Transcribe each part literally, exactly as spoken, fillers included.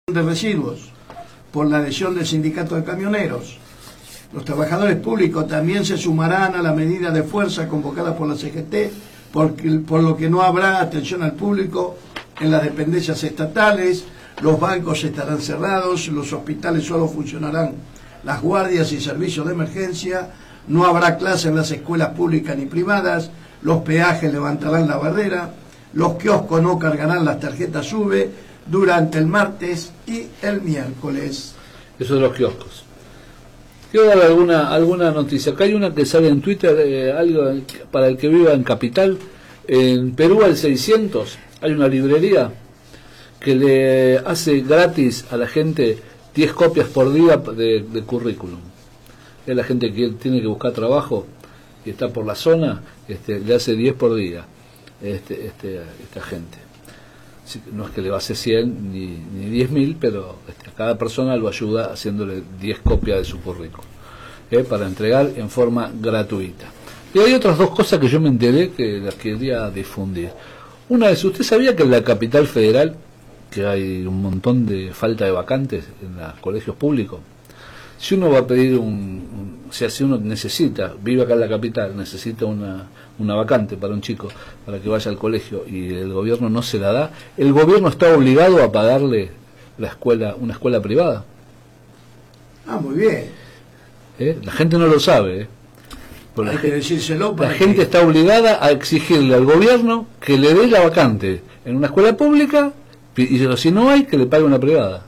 de residuos por la adhesión del sindicato de camioneros. Los trabajadores públicos también se sumarán a la medida de fuerza convocada por la C G T, porque, por lo que no habrá atención al público en las dependencias estatales, los bancos estarán cerrados, los hospitales solo funcionarán las guardias y servicios de emergencia, no habrá clase en las escuelas públicas ni privadas, los peajes levantarán la barrera, los kioscos no cargarán las tarjetas S U B E durante el martes y el miércoles. Eso de los kioscos. Quiero dar alguna alguna noticia. Acá hay una que sale en Twitter, eh, algo para el que viva en Capital. En Perú al seiscientos hay una librería que le hace gratis a la gente diez copias por día de, de currículum. Es la gente que tiene que buscar trabajo y está por la zona, este, le hace diez por día este, este, esta gente. No es que le va a hacer cien ni, ni diez mil, pero este, a cada persona lo ayuda haciéndole diez copias de su currículum, ¿eh? Para entregar en forma gratuita. Y hay otras dos cosas que yo me enteré que las quería difundir. Una es, ¿usted sabía que en la capital federal, que hay un montón de falta de vacantes en los colegios públicos? Si uno va a pedir un, un o sea, si uno necesita, vive acá en la capital, necesita una, una vacante para un chico, para que vaya al colegio, y el gobierno no se la da, el gobierno está obligado a pagarle la escuela, una escuela privada. Ah, muy bien. ¿Eh? La gente no lo sabe, ¿eh? Hay la que gente, decírselo para la gente que... está obligada a exigirle al gobierno que le dé la vacante en una escuela pública, y si no hay, que le pague una privada.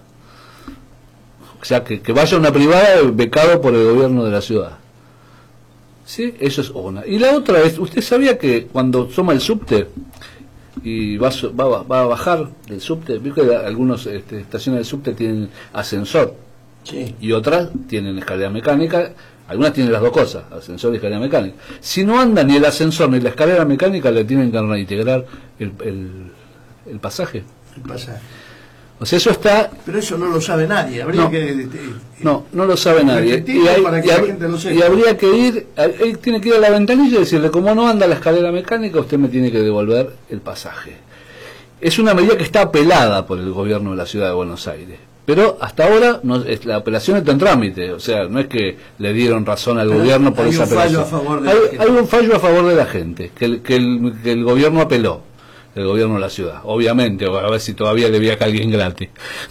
O sea, que, que vaya a una privada becado por el gobierno de la ciudad. ¿Sí? Eso es una. Y la otra es, ¿usted sabía que cuando toma el subte y va, va, va a bajar del subte, vio que algunas este, estaciones del subte tienen ascensor, sí, y otras tienen escalera mecánica? Algunas tienen las dos cosas, ascensor y escalera mecánica. Si no anda ni el ascensor ni la escalera mecánica, le tienen que reintegrar el, el, el pasaje. El pasaje. O sea, eso está... Pero eso no lo sabe nadie. Habría no, que... Eh, no, no lo sabe nadie. Y, hay, para que y, la hab, gente lo sepa. y habría que ir, él tiene que ir a la ventanilla y decirle, como no anda la escalera mecánica, usted me tiene que devolver el pasaje. Es una medida que está apelada por el gobierno de la ciudad de Buenos Aires. Pero hasta ahora no, es, la apelación está en trámite, o sea, no es que le dieron razón al Pero gobierno por esa apelación. A favor de hay, la hay un fallo a favor de la gente, que el, que el, que el gobierno apeló, el gobierno de la ciudad, obviamente, a ver si todavía le viaja a alguien gratis.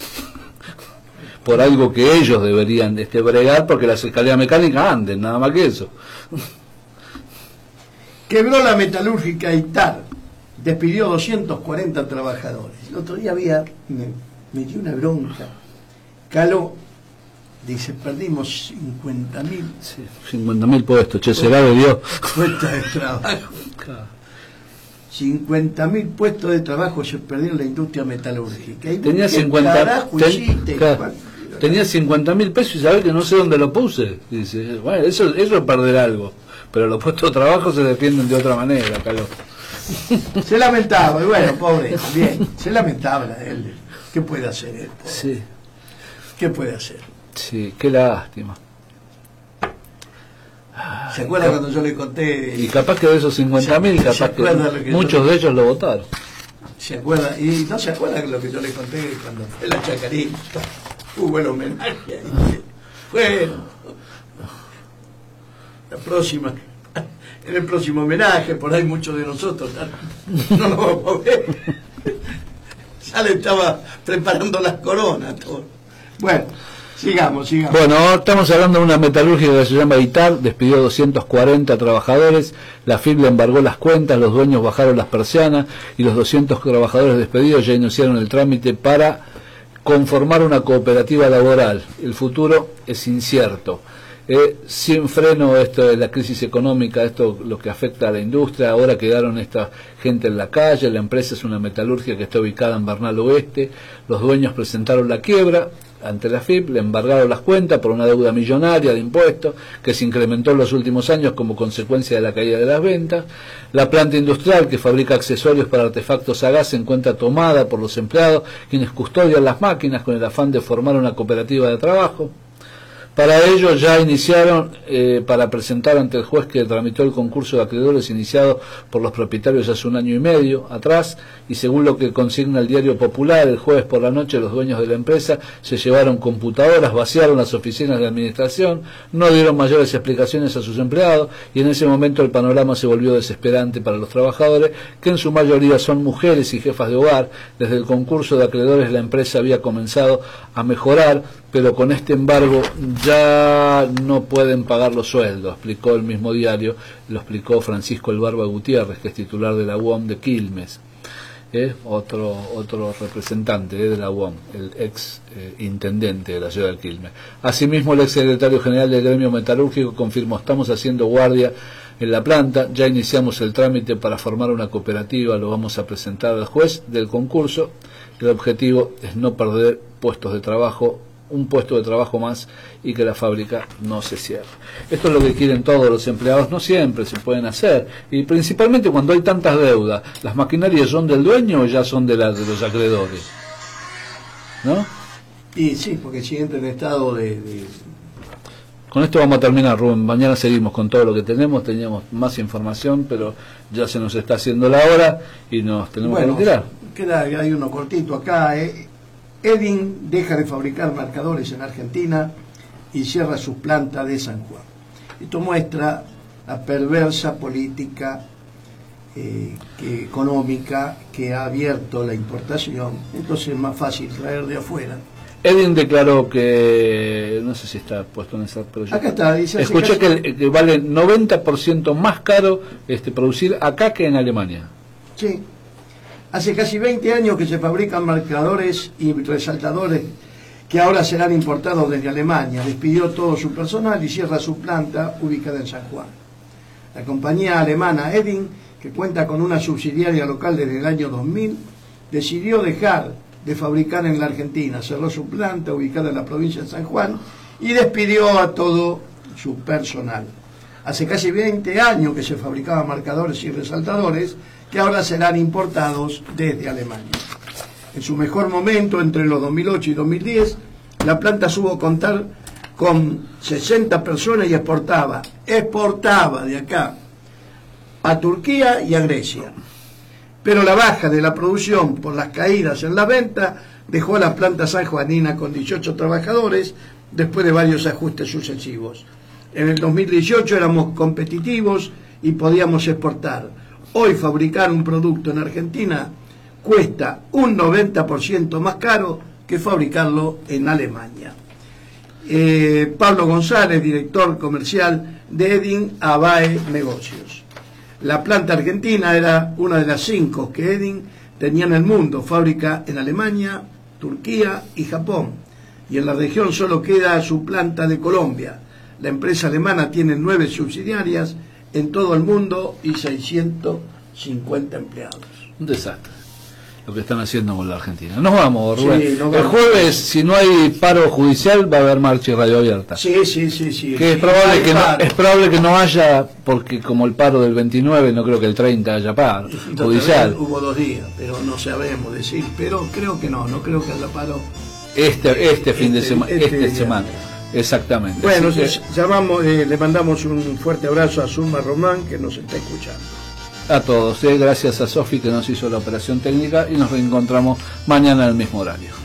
Por algo que ellos deberían este, bregar, porque las escaleras mecánicas anden, nada más que eso. Quebró la metalúrgica Itar, despidió doscientos cuarenta trabajadores. El otro día había, me metió una bronca. Caló, dice, perdimos cincuenta mil. Sí, cincuenta mil puestos, che, será de Dios. Puestos de trabajo. cincuenta mil puestos de trabajo se perdieron en la industria metalúrgica. Y tenía cincuenta tenía cincuenta mil pesos y sabés que no sé dónde lo puse. Dice, bueno, eso, eso es perder algo. Pero los puestos de trabajo se defienden de otra manera, Caló. Se lamentaba, y bueno, pobre, bien, se lamentaba la de él. ¿Qué puede hacer él? Sí. ¿Qué puede hacer? Sí, qué lástima. ¿Se acuerda cuando yo le conté? Y capaz que de esos cincuenta mil, capaz que, que muchos yo... de ellos lo votaron. ¿Se acuerda? Y no se acuerda de lo que yo le conté cuando fue la Chacarita. Hubo el homenaje. Bueno, la próxima, en el próximo homenaje, por ahí muchos de nosotros no, no nos vamos a ver. Ya le estaba preparando las coronas, todo. Bueno, sigamos, sigamos. Bueno, estamos hablando de una metalúrgica que se llama Itar, despidió doscientos cuarenta trabajadores, la F I P le embargó las cuentas, los dueños bajaron las persianas y los doscientos trabajadores despedidos ya iniciaron el trámite para conformar una cooperativa laboral. El futuro es incierto. Eh, sin freno esto de la crisis económica, esto lo que afecta a la industria. Ahora quedaron esta gente en la calle. La empresa es una metalúrgica que está ubicada en Bernal Oeste. Los dueños presentaron la quiebra ante la F I P, le embargaron las cuentas por una deuda millonaria de impuestos que se incrementó en los últimos años como consecuencia de la caída de las ventas. La planta industrial que fabrica accesorios para artefactos a gas se encuentra tomada por los empleados, quienes custodian las máquinas con el afán de formar una cooperativa de trabajo. Para ello ya iniciaron eh, para presentar ante el juez que tramitó el concurso de acreedores iniciado por los propietarios hace un año y medio atrás, y según lo que consigna el Diario Popular, el jueves por la noche los dueños de la empresa se llevaron computadoras, vaciaron las oficinas de administración, no dieron mayores explicaciones a sus empleados, y en ese momento el panorama se volvió desesperante para los trabajadores, que en su mayoría son mujeres y jefas de hogar. Desde el concurso de acreedores la empresa había comenzado a mejorar, pero con este embargo ya no pueden pagar los sueldos, explicó el mismo diario, lo explicó Francisco El Barba Gutiérrez, que es titular de la U O M de Quilmes, ¿eh? otro otro representante ¿eh? de la U O M, el ex eh, intendente de la ciudad de Quilmes. Asimismo, el ex secretario general del gremio metalúrgico confirmó: estamos haciendo guardia en la planta, ya iniciamos el trámite para formar una cooperativa, lo vamos a presentar al juez del concurso. El objetivo es no perder puestos de trabajo, un puesto de trabajo más, y que la fábrica no se cierre. Esto es lo que quieren todos los empleados, no siempre se pueden hacer, y principalmente cuando hay tantas deudas. ¿Las maquinarias son del dueño o ya son de, la, de los acreedores? ¿No? Y sí, porque si entra en estado de, de... Con esto vamos a terminar, Rubén. Mañana seguimos con todo lo que tenemos. Teníamos más información, pero ya se nos está haciendo la hora y nos tenemos bueno, que retirar. Queda, hay uno cortito acá, ¿eh? Edin deja de fabricar marcadores en Argentina y cierra su planta de San Juan. Esto muestra la perversa política eh, que, económica que ha abierto la importación. Entonces es más fácil traer de afuera. Edin declaró que, no sé si está puesto en esa, pero yo acá está, dice, escuché casi... que, que vale noventa por ciento más caro este, producir acá que en Alemania. Sí. Hace casi veinte años que se fabrican marcadores y resaltadores que ahora serán importados desde Alemania. Despidió todo su personal y cierra su planta ubicada en San Juan. La compañía alemana Edin, que cuenta con una subsidiaria local desde el año dos mil, decidió dejar de fabricar en la Argentina. Cerró su planta ubicada en la provincia de San Juan y despidió a todo su personal. Hace casi veinte años que se fabricaban marcadores y resaltadores que ahora serán importados desde Alemania. En su mejor momento, entre los dos mil ocho y dos mil diez, la planta supo contar con sesenta personas y exportaba, exportaba de acá a Turquía y a Grecia. Pero la baja de la producción por las caídas en la venta dejó a la planta sanjuanina con dieciocho trabajadores después de varios ajustes sucesivos. En el dos mil dieciocho éramos competitivos y podíamos exportar. Hoy fabricar un producto en Argentina cuesta un noventa por ciento más caro que fabricarlo en Alemania. Eh, Pablo González, director comercial de Edin Abae Negocios. La planta argentina era una de las cinco que Edin tenía en el mundo, fábrica en Alemania, Turquía y Japón. Y en la región solo queda su planta de Colombia. La empresa alemana tiene nueve subsidiarias en todo el mundo y seiscientos cincuenta empleados. Un desastre lo que están haciendo con la Argentina. Nos vamos, Rubén. Sí, nos vamos. El jueves, si no hay paro judicial, va a haber marcha y radio abierta. Sí, sí, sí, sí. Que es probable que no, es probable que no haya, porque como el paro del veintinueve, no creo que el treinta haya paro judicial. Hubo dos días, pero no sabemos decir. Pero creo que no, no creo que haya paro. Este, este fin de semana, este, este este semana. Exactamente. Bueno, que... llamamos, eh, le mandamos un fuerte abrazo a Zulma Román, que nos está escuchando. A todos, eh, gracias a Sofi que nos hizo la operación técnica y nos reencontramos mañana en el mismo horario.